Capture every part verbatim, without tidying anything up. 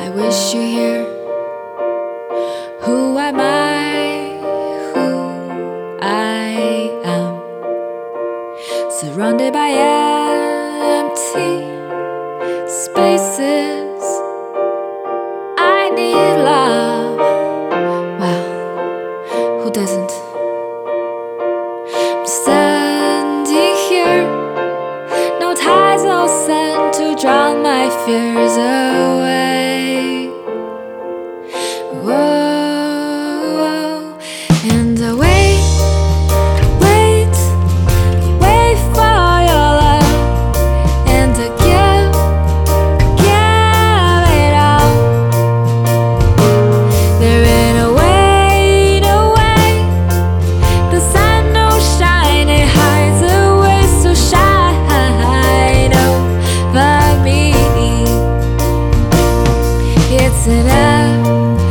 I wish you're here. Who am I? Who I am. Surrounded by empty spaces. I need love. Well, who doesn't? I'm standing here. No ties, no sun to drown my fears away. Whoa, and I wait, wait, wait for your love, and I give, give it all. There ain't a way, no way. The sun don't shine, it hides away, so shine over me. It's enough.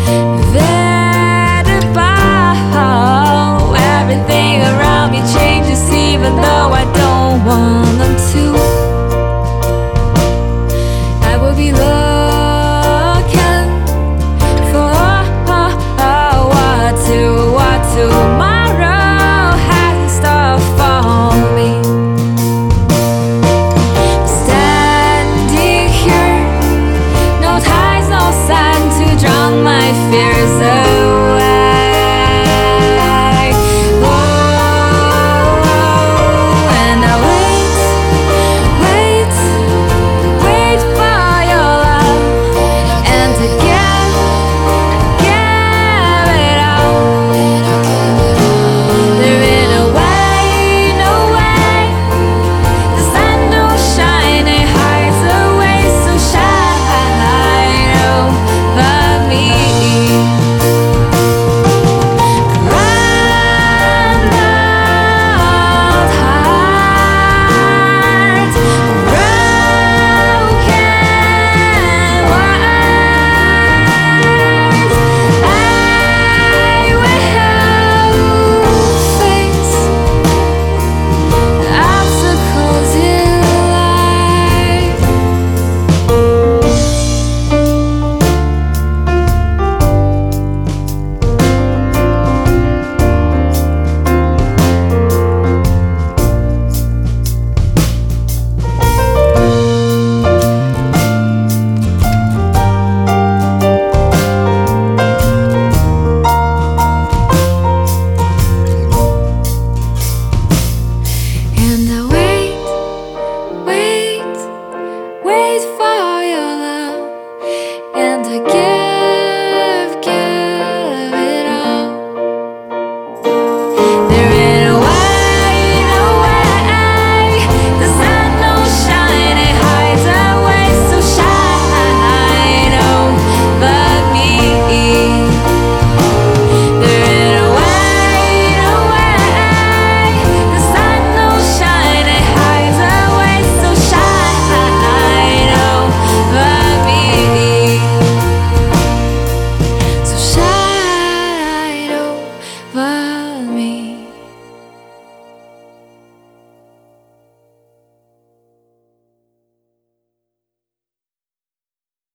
Everything around me changes even though I don't want them to. I will be loved.